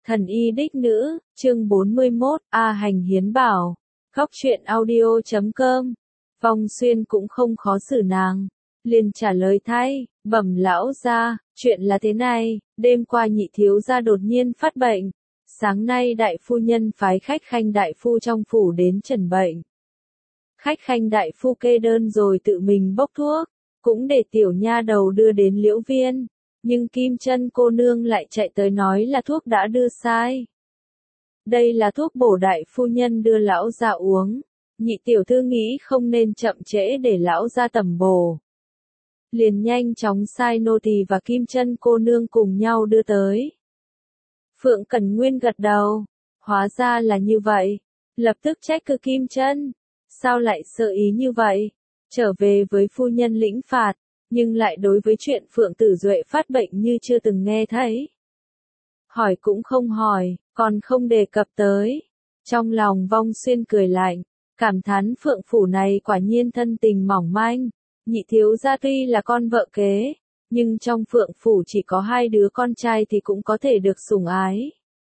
Thần y đích nữ, chương 41, A Hành hiến bảo. Góc truyện audio.com. Vong Xuyên cũng không khó xử nàng. Liền trả lời thay, bẩm lão gia, chuyện là thế này, đêm qua nhị thiếu gia đột nhiên phát bệnh. Sáng nay đại phu nhân phái khách khanh đại phu trong phủ đến trần bệnh. Khách khanh đại phu kê đơn rồi tự mình bốc thuốc, cũng để tiểu nha đầu đưa đến Liễu Viên. Nhưng Kim Chân cô nương lại chạy tới nói là thuốc đã đưa sai. Đây là thuốc bổ đại phu nhân đưa lão gia uống. Nhị tiểu thư nghĩ không nên chậm trễ để lão gia tẩm bổ. Liền nhanh chóng sai nô tỳ và Kim Chân cô nương cùng nhau đưa tới. Phượng Cẩn Nguyên gật đầu. Hóa ra là như vậy. Lập tức trách cứ Kim Chân. Sao lại sợ ý như vậy? Trở về với phu nhân lĩnh phạt. Nhưng lại đối với chuyện Phượng Tử Duệ phát bệnh như chưa từng nghe thấy. Hỏi cũng không hỏi, còn không đề cập tới. Trong lòng Vong Xuyên cười lạnh, cảm thán Phượng Phủ này quả nhiên thân tình mỏng manh. Nhị thiếu gia tuy là con vợ kế, nhưng trong Phượng Phủ chỉ có 2 đứa con trai thì cũng có thể được sủng ái.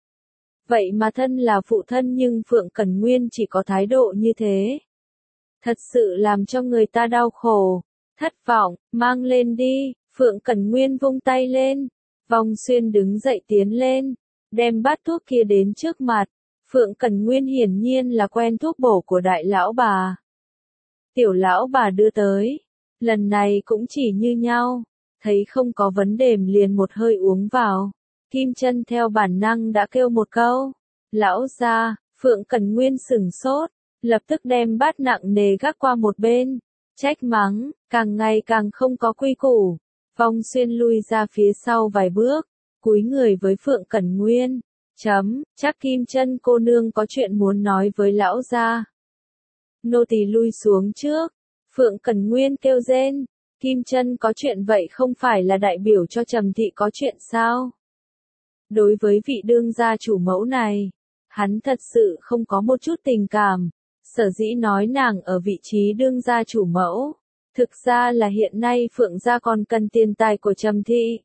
Vậy mà thân là phụ thân nhưng Phượng Cẩn Nguyên chỉ có thái độ như thế. Thật sự làm cho người ta đau khổ. Thất vọng, mang lên đi, Phượng Cẩn Nguyên vung tay lên. Vong Xuyên đứng dậy tiến lên, đem bát thuốc kia đến trước mặt. Phượng Cẩn Nguyên hiển nhiên là quen thuốc bổ của đại lão bà. Tiểu lão bà đưa tới, lần này cũng chỉ như nhau, thấy không có vấn đề liền một hơi uống vào. Kim Chân theo bản năng đã kêu một câu, lão gia. Phượng Cẩn Nguyên sửng sốt, lập tức đem bát nặng nề gác qua một bên. Trách mắng, càng ngày càng không có quy củ. Vong Xuyên lui ra phía sau vài bước, cúi người với Phượng Cẩn Nguyên. Chắc Kim Chân cô nương có chuyện muốn nói với lão gia. Nô tỳ lui xuống trước. Phượng Cẩn Nguyên kêu rên. Kim Chân có chuyện vậy không phải là đại biểu cho Trầm thị có chuyện sao? Đối với vị đương gia chủ mẫu này, hắn thật sự không có một chút tình cảm. Sở dĩ nói nàng ở vị trí đương gia chủ mẫu, thực ra là hiện nay Phượng gia còn cần tiền tài của Trầm thị.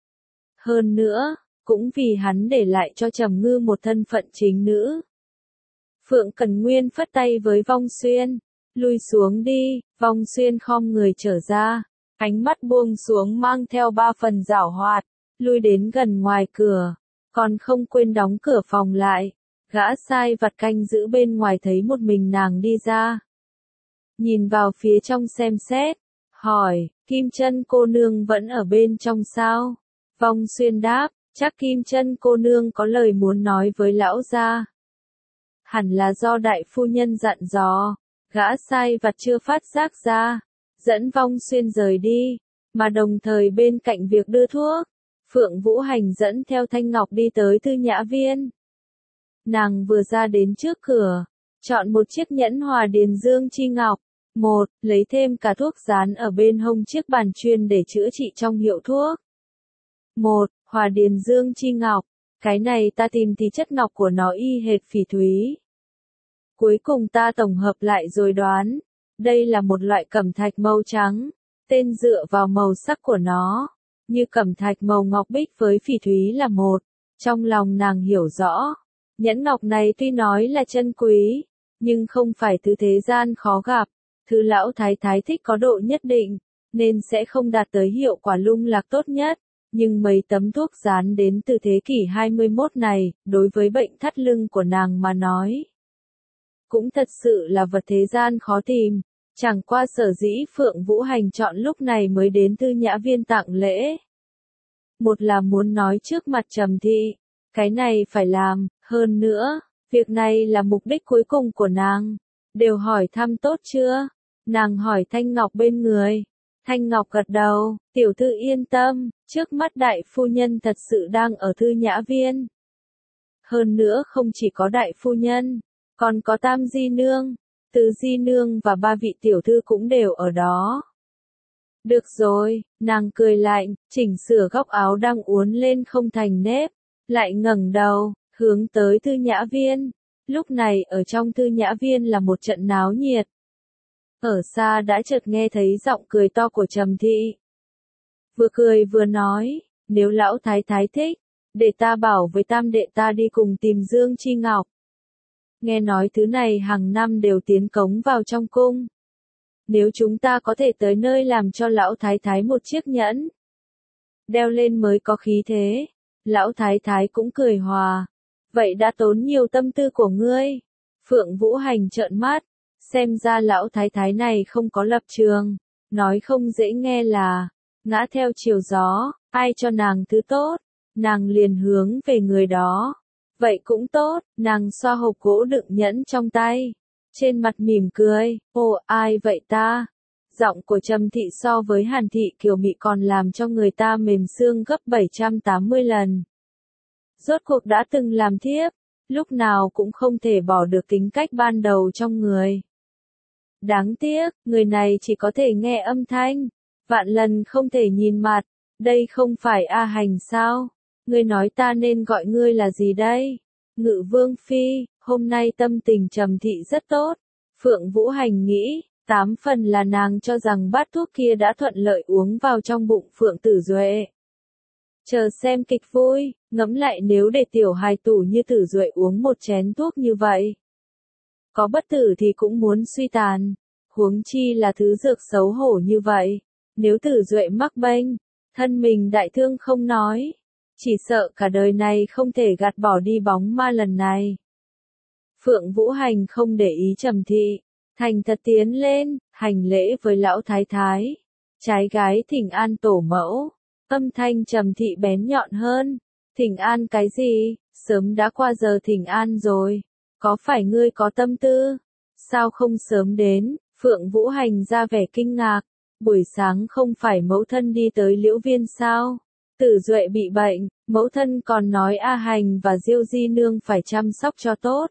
Hơn nữa, cũng vì hắn để lại cho Trầm Ngư một thân phận chính nữ. Phượng Cẩn Nguyên phất tay với Vong Xuyên, lui xuống đi. Vong Xuyên khom người trở ra, ánh mắt buông xuống mang theo 3 phần giảo hoạt, lui đến gần ngoài cửa, còn không quên đóng cửa phòng lại. Gã sai vặt canh giữ bên ngoài thấy một mình nàng đi ra. Nhìn vào phía trong xem xét, hỏi, Kim Chân cô nương vẫn ở bên trong sao? Vong Xuyên đáp, chắc Kim Chân cô nương có lời muốn nói với lão gia. Hẳn là do đại phu nhân dặn dò, gã sai vặt chưa phát giác ra, dẫn Vong Xuyên rời đi, mà đồng thời bên cạnh việc đưa thuốc, Phượng Vũ Hành dẫn theo Thanh Ngọc đi tới Thư Nhã Viên. Nàng vừa ra đến trước cửa, chọn một chiếc nhẫn Hòa Điền Dương Chi Ngọc, lấy thêm cả thuốc dán ở bên hông chiếc bàn chuyên để chữa trị trong hiệu thuốc. Hòa Điền Dương Chi Ngọc, cái này ta tìm thì chất ngọc của nó y hệt phỉ thúy. Cuối cùng ta tổng hợp lại rồi đoán, đây là một loại cẩm thạch màu trắng, tên dựa vào màu sắc của nó, như cẩm thạch màu ngọc bích với phỉ thúy là một. Trong lòng nàng hiểu rõ. Nhẫn ngọc này tuy nói là chân quý, nhưng không phải thứ thế gian khó gặp, thứ lão thái thái thích có độ nhất định, nên sẽ không đạt tới hiệu quả lung lạc tốt nhất. Nhưng mấy tấm thuốc dán đến từ thế kỷ 21 này, đối với bệnh thắt lưng của nàng mà nói, cũng thật sự là vật thế gian khó tìm. Chẳng qua sở dĩ Phượng Vũ Hành chọn lúc này mới đến Thư Nhã Viên tặng lễ. Một là muốn nói trước mặt Trầm thị, cái này phải làm, hơn nữa, việc này là mục đích cuối cùng của nàng. Đều hỏi thăm tốt chưa? Nàng hỏi Thanh Ngọc bên người. Thanh Ngọc gật đầu, tiểu thư yên tâm, trước mắt đại phu nhân thật sự đang ở Thư Nhã Viên. Hơn nữa không chỉ có đại phu nhân, còn có Tam Di Nương, Tứ Di Nương và 3 vị tiểu thư cũng đều ở đó. Được rồi, nàng cười lạnh, chỉnh sửa góc áo đang uốn lên không thành nếp, lại ngẩng đầu, hướng tới Thư Nhã Viên. Lúc này ở trong Thư Nhã Viên là một trận náo nhiệt. Ở xa đã chợt nghe thấy giọng cười to của Trầm thị. Vừa cười vừa nói, nếu lão thái thái thích, để ta bảo với tam đệ ta đi cùng tìm Dương Chi Ngọc. Nghe nói thứ này hàng năm đều tiến cống vào trong cung. Nếu chúng ta có thể tới nơi làm cho lão thái thái một chiếc nhẫn, đeo lên mới có khí thế. Lão thái thái cũng cười hòa. Vậy đã tốn nhiều tâm tư của ngươi. Phượng Vũ Hành trợn mắt. Xem ra lão thái thái này không có lập trường. Nói không dễ nghe là, ngã theo chiều gió, ai cho nàng thứ tốt, nàng liền hướng về người đó. Vậy cũng tốt, nàng xoa hộp gỗ đựng nhẫn trong tay. Trên mặt mỉm cười, ồ ai vậy ta? Giọng của Trầm Thị so với Hàn Thị kiều mị còn làm cho người ta mềm xương gấp 780 lần. Rốt cuộc đã từng làm thiếp, lúc nào cũng không thể bỏ được tính cách ban đầu trong người. Đáng tiếc, người này chỉ có thể nghe âm thanh, vạn lần không thể nhìn mặt. Đây không phải A Hành sao? Ngươi nói ta nên gọi ngươi là gì đây? Ngự Vương Phi, hôm nay tâm tình Trầm Thị rất tốt. Phượng Vũ Hành nghĩ, 8 phần là nàng cho rằng bát thuốc kia đã thuận lợi uống vào trong bụng Phượng Tử Duệ. Chờ xem kịch vui, ngẫm lại nếu để tiểu hài tử như Tử Duệ uống một chén thuốc như vậy. Có bất tử thì cũng muốn suy tàn, huống chi là thứ dược xấu hổ như vậy. Nếu Tử Duệ mắc bệnh, thân mình đại thương không nói, chỉ sợ cả đời này không thể gạt bỏ đi bóng ma lần này. Phượng Vũ Hành không để ý Trầm Thị, thành thật tiến lên, hành lễ với lão thái thái. Trái gái thỉnh an tổ mẫu, âm thanh Trầm Thị bén nhọn hơn. Thỉnh an cái gì, sớm đã qua giờ thỉnh an rồi, có phải ngươi có tâm tư? Sao không sớm đến? Phượng Vũ Hành ra vẻ kinh ngạc. Buổi sáng không phải mẫu thân đi tới Liễu Viên sao? Tử Duệ bị bệnh, mẫu thân còn nói A Hành và Diêu Di Nương phải chăm sóc cho tốt.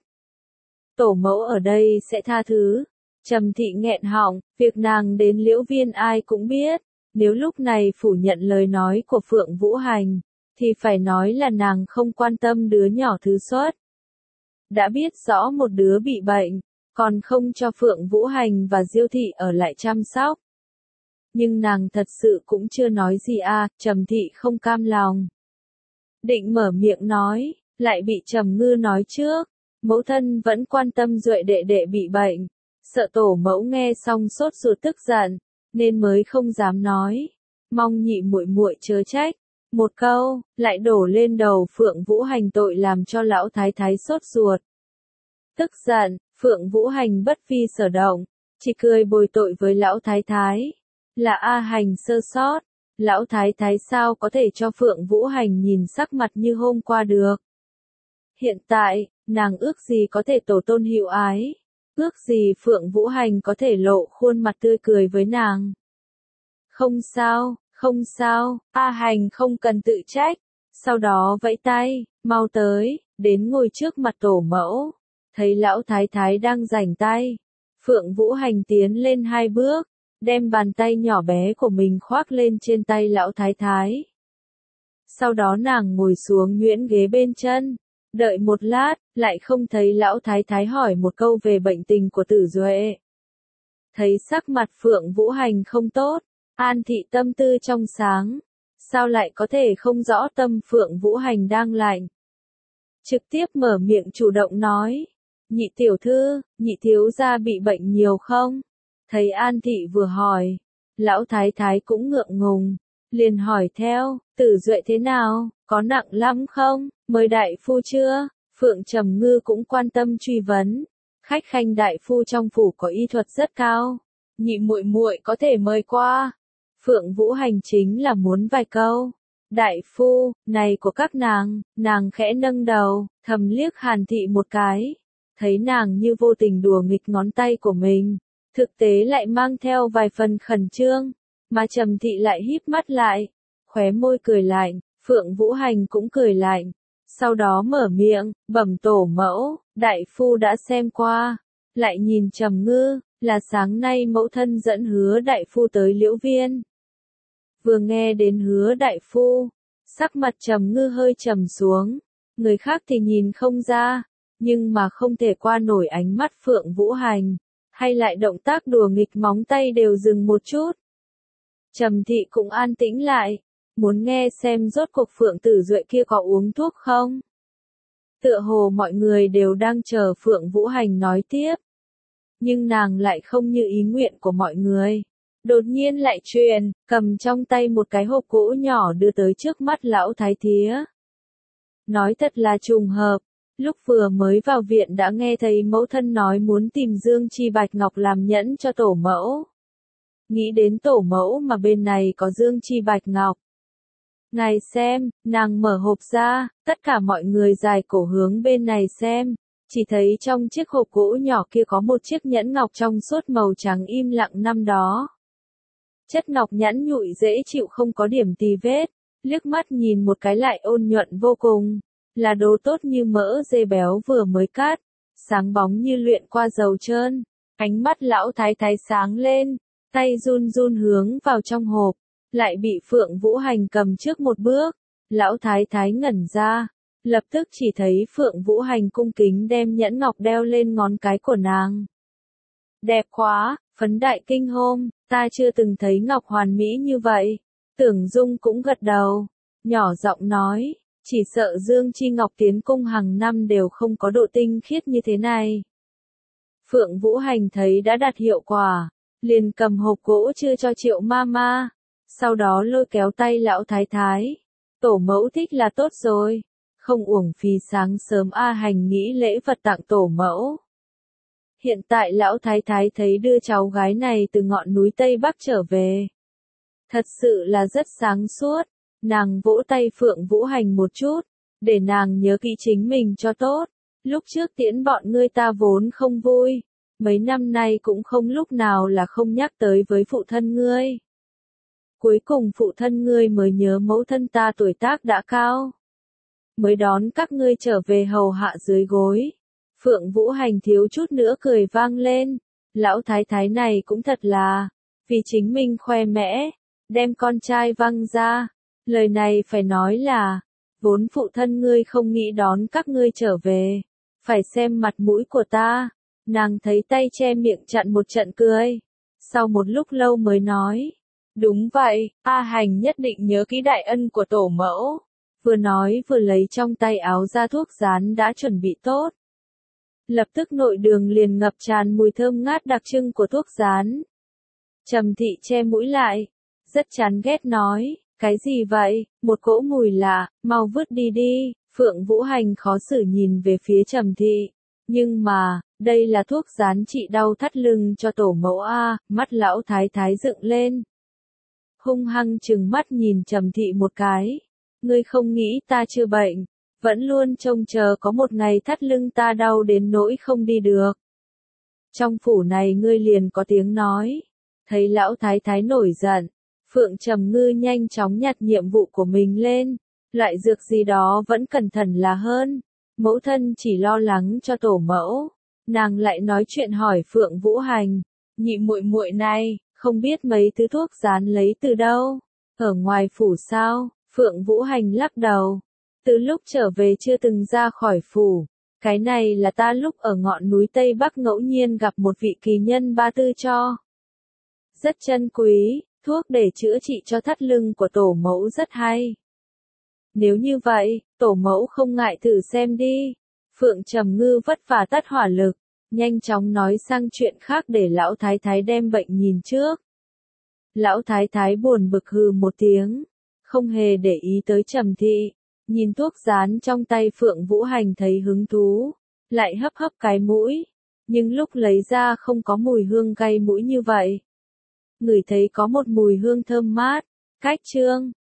Tổ mẫu ở đây sẽ tha thứ. Trầm Thị nghẹn họng, việc nàng đến Liễu Viên ai cũng biết. Nếu lúc này phủ nhận lời nói của Phượng Vũ Hành, thì phải nói là nàng không quan tâm đứa nhỏ thứ xuất. Đã biết rõ một đứa bị bệnh, còn không cho Phượng Vũ Hành và Diêu Thị ở lại chăm sóc. Nhưng nàng thật sự cũng chưa nói gì à, Trầm Thị không cam lòng. Định mở miệng nói, lại bị Trầm Ngư nói trước. Mẫu thân vẫn quan tâm Duệ đệ đệ bị bệnh, sợ tổ mẫu nghe xong sốt ruột tức giận, nên mới không dám nói. Mong nhị muội muội chớ trách. Một câu, lại đổ lên đầu Phượng Vũ Hành tội làm cho lão thái thái sốt ruột. Tức giận, Phượng Vũ Hành bất phi sở động, chỉ cười bồi tội với lão thái thái. Là A Hành sơ sót, lão thái thái sao có thể cho Phượng Vũ Hành nhìn sắc mặt như hôm qua được. Hiện tại, nàng ước gì có thể tổ tôn hữu ái, ước gì Phượng Vũ Hành có thể lộ khuôn mặt tươi cười với nàng. Không sao, không sao, A Hành không cần tự trách. Sau đó vẫy tay, mau tới, đến ngồi trước mặt tổ mẫu. Thấy lão thái thái đang rảnh tay, Phượng Vũ Hành tiến lên 2 bước, đem bàn tay nhỏ bé của mình khoác lên trên tay lão thái thái. Sau đó nàng ngồi xuống nhuyễn ghế bên chân, đợi một lát, lại không thấy lão thái thái hỏi một câu về bệnh tình của Tử Duệ. Thấy sắc mặt Phượng Vũ Hành không tốt, An Thị tâm tư trong sáng, sao lại có thể không rõ tâm Phượng Vũ Hành đang lạnh. Trực tiếp mở miệng chủ động nói, nhị tiểu thư, nhị thiếu gia bị bệnh nhiều không? Thấy An Thị vừa hỏi, lão thái thái cũng ngượng ngùng, liền hỏi theo, Tử Duệ thế nào, có nặng lắm không, mời đại phu chưa? Phượng Trầm Ngư cũng quan tâm truy vấn, khách khanh đại phu trong phủ có y thuật rất cao, nhị muội muội có thể mời qua. Phượng Vũ Hành chính là muốn vài câu. Đại phu, này của các nàng khẽ nâng đầu, thầm liếc Hàn Thị một cái. Thấy nàng như vô tình đùa nghịch ngón tay của mình, thực tế lại mang theo vài phần khẩn trương, mà Trầm Thị lại híp mắt lại, khóe môi cười lạnh, Phượng Vũ Hành cũng cười lạnh. Sau đó mở miệng, bẩm tổ mẫu, đại phu đã xem qua, lại nhìn Trầm Ngư, là sáng nay mẫu thân dẫn Hứa đại phu tới Liễu Viên. Vừa nghe đến Hứa đại phu, sắc mặt Trầm Ngư hơi trầm xuống, người khác thì nhìn không ra, nhưng mà không thể qua nổi ánh mắt Phượng Vũ Hành, hay lại động tác đùa nghịch móng tay đều dừng một chút. Trầm Thị cũng an tĩnh lại, muốn nghe xem rốt cuộc Phượng Tử Duệ kia có uống thuốc không? Tựa hồ mọi người đều đang chờ Phượng Vũ Hành nói tiếp. Nhưng nàng lại không như ý nguyện của mọi người. Đột nhiên lại truyền, cầm trong tay một cái hộp gỗ nhỏ đưa tới trước mắt lão thái thía. Nói thật là trùng hợp, lúc vừa mới vào viện đã nghe thấy mẫu thân nói muốn tìm Dương Chi Bạch Ngọc làm nhẫn cho tổ mẫu. Nghĩ đến tổ mẫu mà bên này có Dương Chi Bạch Ngọc. Ngài xem, nàng mở hộp ra, tất cả mọi người dài cổ hướng bên này xem, chỉ thấy trong chiếc hộp gỗ nhỏ kia có một chiếc nhẫn ngọc trong suốt màu trắng im lặng năm đó. Chất ngọc nhẵn nhụi dễ chịu không có điểm tì vết, liếc mắt nhìn một cái lại ôn nhuận vô cùng, là đồ tốt như mỡ dê béo vừa mới cắt, sáng bóng như luyện qua dầu trơn. Ánh mắt lão thái thái sáng lên, tay run run hướng vào trong hộp, lại bị Phượng Vũ Hành cầm trước một bước. Lão thái thái ngẩn ra, lập tức chỉ thấy Phượng Vũ Hành cung kính đem nhẫn ngọc đeo lên ngón cái của nàng. Đẹp quá, phấn đại kinh hôm, ta chưa từng thấy ngọc hoàn mỹ như vậy. Tưởng Dung cũng gật đầu, nhỏ giọng nói, chỉ sợ Dương Chi Ngọc tiến cung hàng năm đều không có độ tinh khiết như thế này. Phượng Vũ Hành thấy đã đạt hiệu quả, liền cầm hộp gỗ chưa cho Triệu Mama, sau đó lôi kéo tay lão thái thái. Tổ mẫu thích là tốt rồi, không uổng phí sáng sớm A Hành nghĩ lễ vật tặng tổ mẫu. Hiện tại lão thái thái thấy đưa cháu gái này từ ngọn núi Tây Bắc trở về. Thật sự là rất sáng suốt, nàng vỗ tay Phượng Vũ Hành một chút, để nàng nhớ kỹ chính mình cho tốt. Lúc trước tiễn bọn ngươi ta vốn không vui, mấy năm nay cũng không lúc nào là không nhắc tới với phụ thân ngươi. Cuối cùng phụ thân ngươi mới nhớ mẫu thân ta tuổi tác đã cao, mới đón các ngươi trở về hầu hạ dưới gối. Phượng Vũ Hành thiếu chút nữa cười vang lên, lão thái thái này cũng thật là, vì chính mình khoe mẽ, đem con trai văng ra. Lời này phải nói là, vốn phụ thân ngươi không nghĩ đón các ngươi trở về, phải xem mặt mũi của ta. Nàng thấy tay che miệng chặn một trận cười, sau một lúc lâu mới nói, đúng vậy, A Hành nhất định nhớ kỹ đại ân của tổ mẫu. Vừa nói vừa lấy trong tay áo ra thuốc rán đã chuẩn bị tốt. Lập tức nội đường liền ngập tràn mùi thơm ngát đặc trưng của thuốc rán. Trầm Thị che mũi lại, rất chán ghét nói, cái gì vậy, một cỗ mùi lạ, mau vứt đi đi. Phượng Vũ Hành khó xử nhìn về phía Trầm Thị, nhưng mà, đây là thuốc rán trị đau thắt lưng cho tổ mẫu a. Mắt lão thái thái dựng lên, hung hăng trừng mắt nhìn Trầm Thị một cái. Ngươi không nghĩ ta chưa bệnh, vẫn luôn trông chờ có một ngày thắt lưng ta đau đến nỗi không đi được. Trong phủ này ngươi liền có tiếng nói. Thấy lão thái thái nổi giận, Phượng Trầm Ngư nhanh chóng nhặt nhiệm vụ của mình lên. Loại dược gì đó vẫn cẩn thận là hơn. Mẫu thân chỉ lo lắng cho tổ mẫu. Nàng lại nói chuyện hỏi Phượng Vũ Hành, nhị muội muội này, không biết mấy thứ thuốc rán lấy từ đâu? Ở ngoài phủ sao? Phượng Vũ Hành lắc đầu. Từ lúc trở về chưa từng ra khỏi phủ. Cái này là ta lúc ở ngọn núi Tây Bắc ngẫu nhiên gặp một vị kỳ nhân ba tư cho. Rất chân quý, thuốc để chữa trị cho thắt lưng của tổ mẫu rất hay. Nếu như vậy, tổ mẫu không ngại thử xem đi. Phượng Trầm Ngư vất vả tắt hỏa lực, nhanh chóng nói sang chuyện khác để lão thái thái đem bệnh nhìn trước. Lão thái thái buồn bực hừ một tiếng, không hề để ý tới Trầm Thị, nhìn thuốc rán trong tay Phượng Vũ Hành thấy hứng thú, lại hấp hấp cái mũi, nhưng lúc lấy ra không có mùi hương cay mũi như vậy. Ngửi thấy có một mùi hương thơm mát, cách chương.